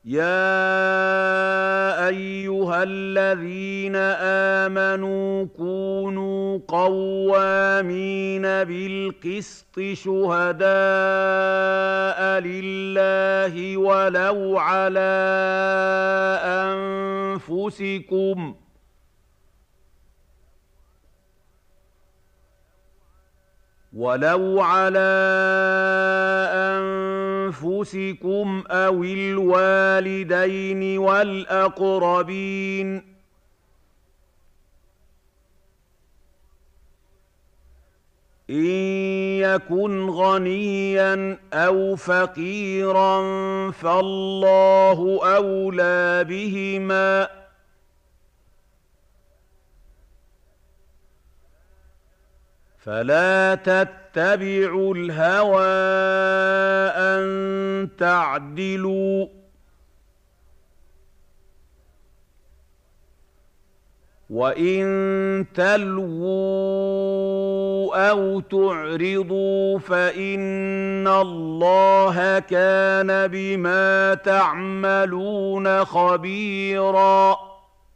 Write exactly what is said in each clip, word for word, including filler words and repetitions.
يَا أَيُّهَا الَّذِينَ آمَنُوا كُونُوا قَوَّامِينَ بِالْقِسْطِ شُهَدَاءَ لِلَّهِ وَلَوْ عَلَىٰ أَنفُسِكُمْ ۚ وَلَوْ عَلَىٰ أَنفُسِكُمْ أَوِ الْوَالِدَيْنِ وَالْأَقْرَبِينَ ۚ إِن يَكُنْ غَنِيًّا أَوْ فَقِيرًا فَاللَّهُ أَوْلَىٰ بِهِمَا ۖ فَلَا تَتَّبِعُوا الْهَوَىٰ أَن تَعْدِلُوا ۚ وَإِن تَلْوُوا أَوْ تُعْرِضُوا فَإِنَّ اللَّهَ كَانَ بِمَا تَعْمَلُونَ خَبِيرًا.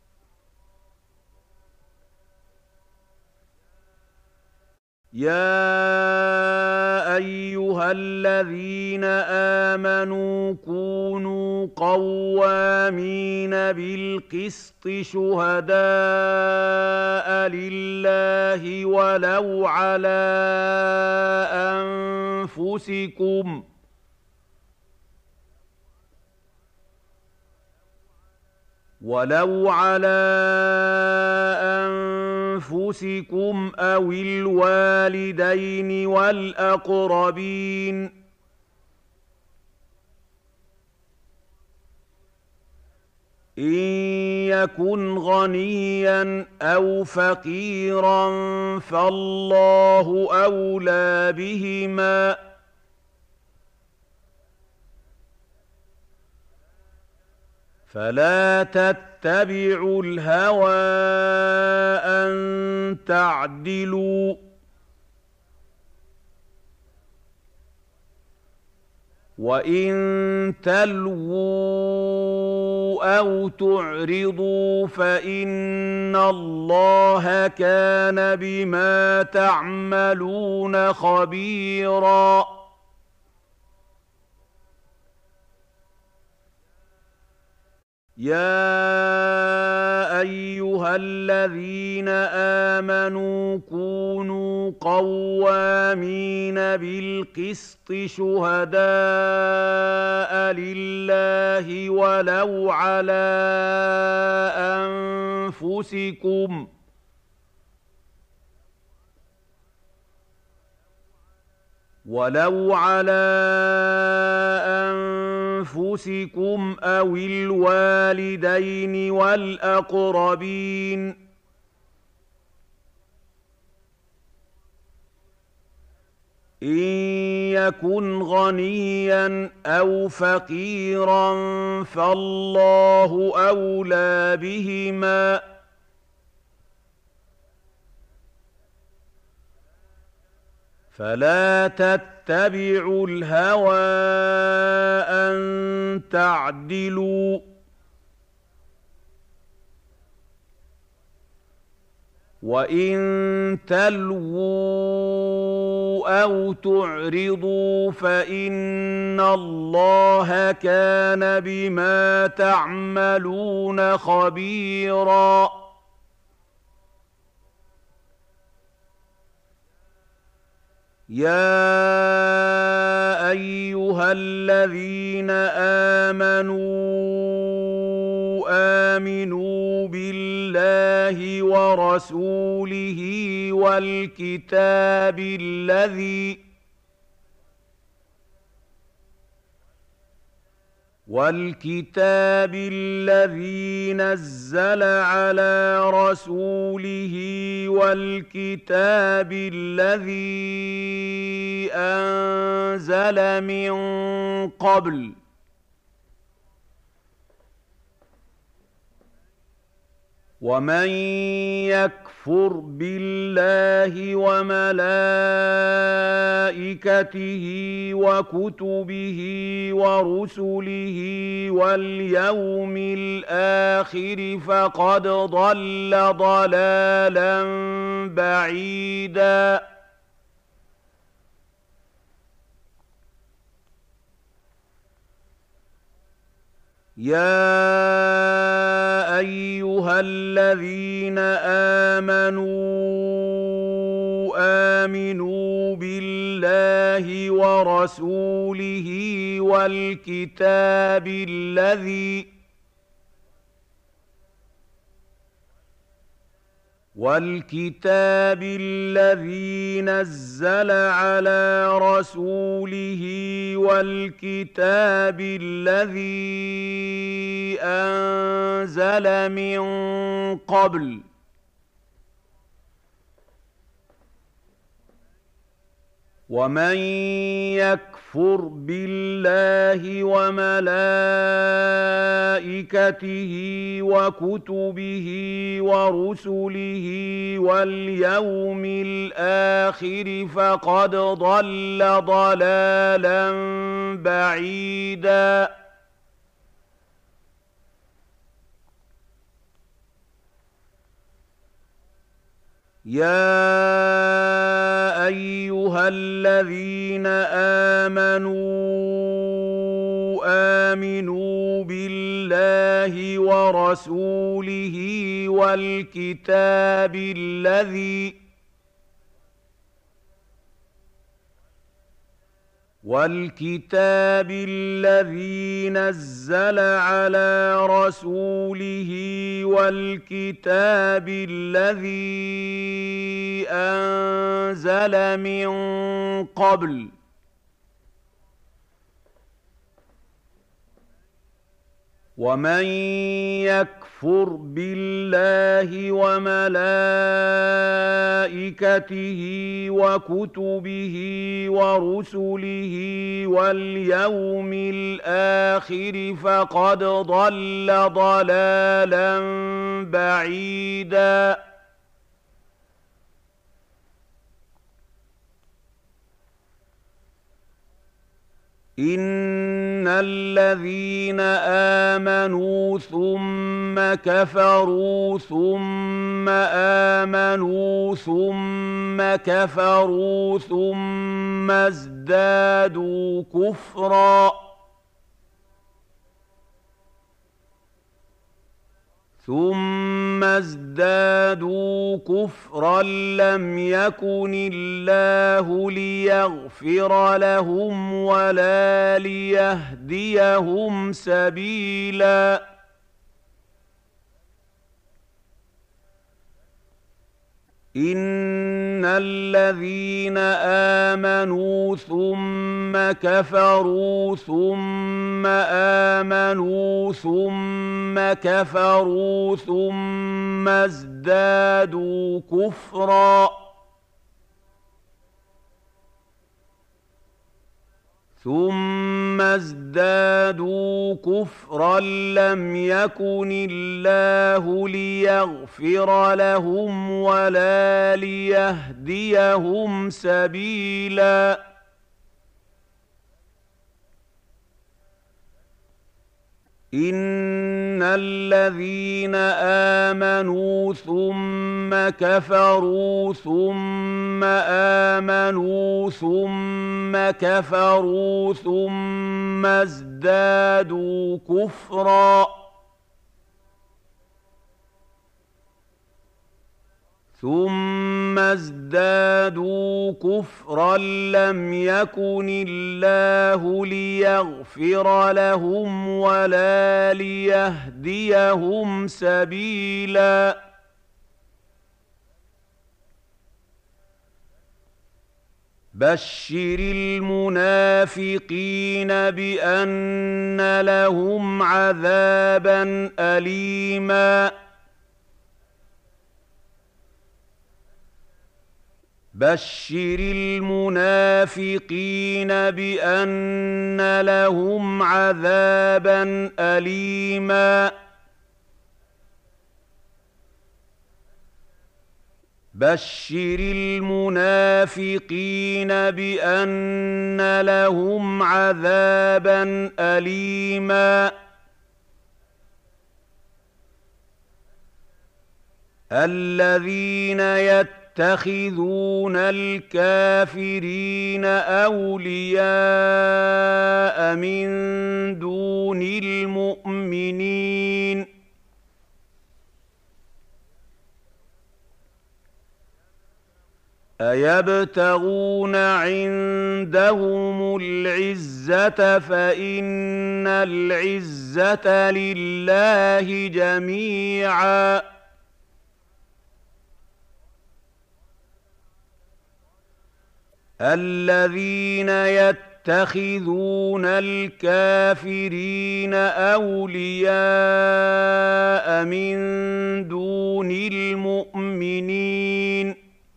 يَا أَيُّهَا الَّذِينَ آمَنُوا كُونُوا قَوَّامِينَ بِالْقِسْطِ شُهَدَاءَ لِلَّهِ وَلَوْ عَلَىٰ أَنفُسِكُمْ ۚ وَلَوْ عَلَىٰ أَنفُسِكُمْ أَوِ الْوَالِدَيْنِ وَالْأَقْرَبِينَ ۚ إِن يَكُنْ غَنِيًّا أَوْ فَقِيرًا فَاللَّهُ أَوْلَىٰ بِهِمَا ۖ فَلَا تَتَّبِعُوا الْهَوَىٰ أَن تَعْدِلُوا ۚ وَإِن تَلْوُوا أَوْ تُعْرِضُوا فَإِنَّ اللَّهَ كَانَ بِمَا تَعْمَلُونَ خَبِيرًا. يَا أَيُّهَا الَّذِينَ آمَنُوا كُونُوا قَوَّامِينَ بِالْقِسْطِ شُهَدَاءَ لِلَّهِ وَلَوْ عَلَىٰ أَنفُسِكُمْ ۚ وَلَوْ عَلَىٰ أَنفُسِكُمْ أَوِ الْوَالِدَيْنِ وَالْأَقْرَبِينَ ۚ إِن يَكُنْ غَنِيًّا أَوْ فَقِيرًا فَاللَّهُ أَوْلَىٰ بِهِمَا ۖ فَلَا تَتَّبِعُوا الْهَوَىٰ أَن تَعْدِلُوا ۚ وَإِن تَلْوُوا أَوْ تُعْرِضُوا فَإِنَّ اللَّهَ كَانَ بِمَا تَعْمَلُونَ خَبِيرًا. يَا أَيُّهَا الَّذِينَ آمَنُوا آمِنُوا بِاللَّهِ وَرَسُولِهِ وَالْكِتَابِ الَّذِي وَالْكِتَابِ الَّذِي نَزَّلَ عَلَىٰ رَسُولِهِ وَالْكِتَابِ الَّذِي أَنزَلَ مِن قَبْلُ ۚ ومن يكفر بالله وملائكته وكتبه ورسله واليوم الآخر فقد ضل ضلالا بعيدا. يا أيها الذين آمنوا آمنوا بالله ورسوله والكتاب الذي والكتاب الذي نزل على رسوله والكتاب الذي أنزل من قبل ومن يكفر بالله وملائكته وكتبه ورسله واليوم الآخر فقد ضل ضلالا بعيدا. يا أيها الذين آمنوا آمنوا بالله ورسوله والكتاب الذي والكتاب الذي نزل على رسوله والكتاب الذي أنزل من قبل ومن يكفر بالله وملائكته وكتبه ورسله واليوم الآخر فقد ضل ضلالا بعيدا. إن الذين آمنوا ثم كفروا ثم آمنوا ثم كفروا ثم ازدادوا كفرا ثم ازدادوا كفرا لم يكن الله ليغفر لهم ولا ليهديهم سبيلا. إن الذين آمنوا ثم كفروا ثم آمنوا ثم كفروا ثم ازدادوا كفرا ثم ازدادوا كفرا لم يكن الله ليغفر لهم ولا ليهديهم سبيلا. إن الذين آمنوا ثم كفروا ثم آمنوا ثم كفروا ثم ازدادوا كفرا ثم ازدادوا كفرا لم يكن الله ليغفر لهم ولا ليهديهم سبيلا. بشر المنافقين بأن لهم عذابا أليما بشر المنافقين بأن لهم عذابا أليما بشر المنافقين بأن لهم عذابا أليما الذين يتخذون الكافرين أولياء من دون المؤمنين أيبتغون عندهم العزة فإن العزة لله جميعا الذين يتخذون الكافرين أولياء من دون المؤمنين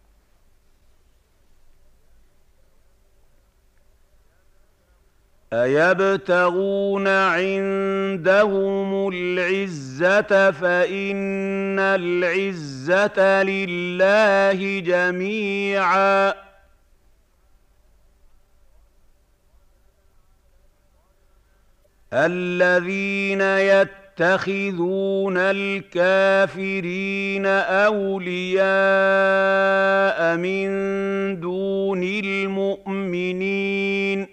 أيبتغون عندهم العزة فإن العزة لله جميعا الذين يتخذون الكافرين أولياء من دون المؤمنين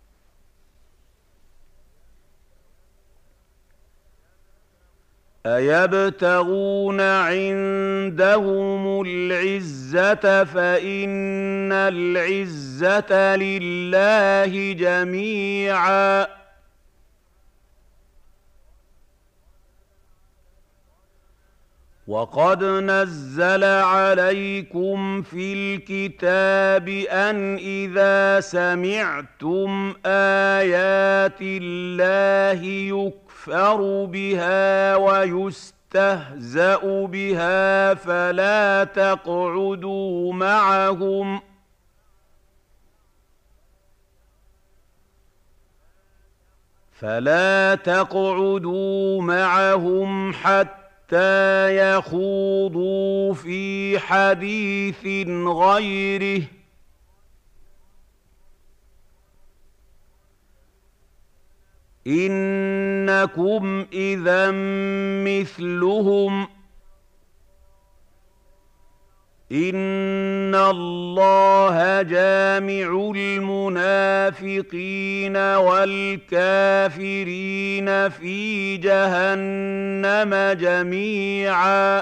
أيبتغون عندهم العزة فإن العزة لله جميعا وقد نزل عليكم في الكتاب أن إذا سمعتم آيات الله يكفر بها ويستهزأ بها فلا تقعدوا معهم فلا تقعدوا معهم حتى حتى يخوضوا في حديث غيره إنكم إذا مثلهم إن الله جامع المنافقين والكافرين في جهنم جميعا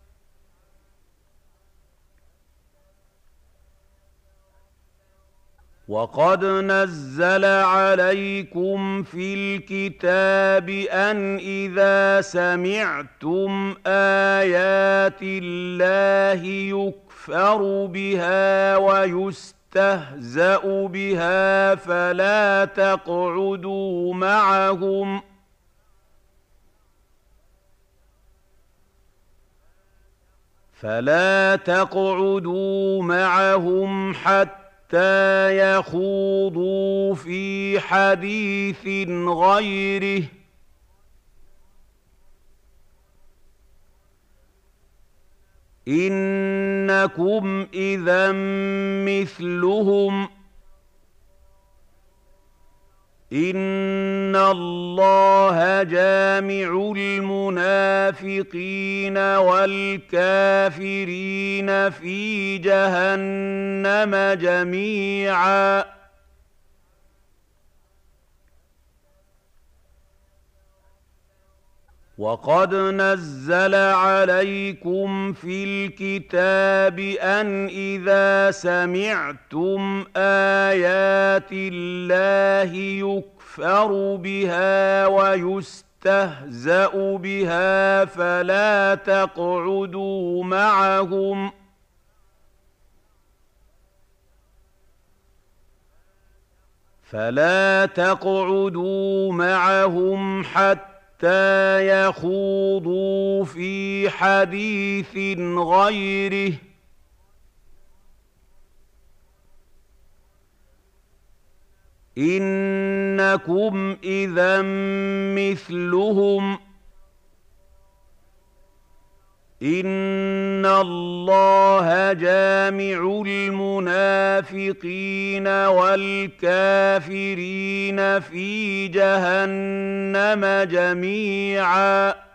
وقد نزل عليكم في الكتاب أن إذا سمعتم آيات الله يكفر بها ويستهزأ بها فلا تقعدوا معهم فلا تقعدوا معهم حتى حتى يخوضوا في حديث غيره إنكم إذا مثلهم إن الله جامع المنافقين والكافرين في جهنم جميعا وقد نزل عليكم في الكتاب أن إذا سمعتم آيات الله يكفر بها ويستهزأ بها فلا تقعدوا معهم فلا تقعدوا معهم حتى حتى يخوضوا في حديث غيره إنكم إذا مثلهم إن الله جامع المنافقين والكافرين في جهنم جميعا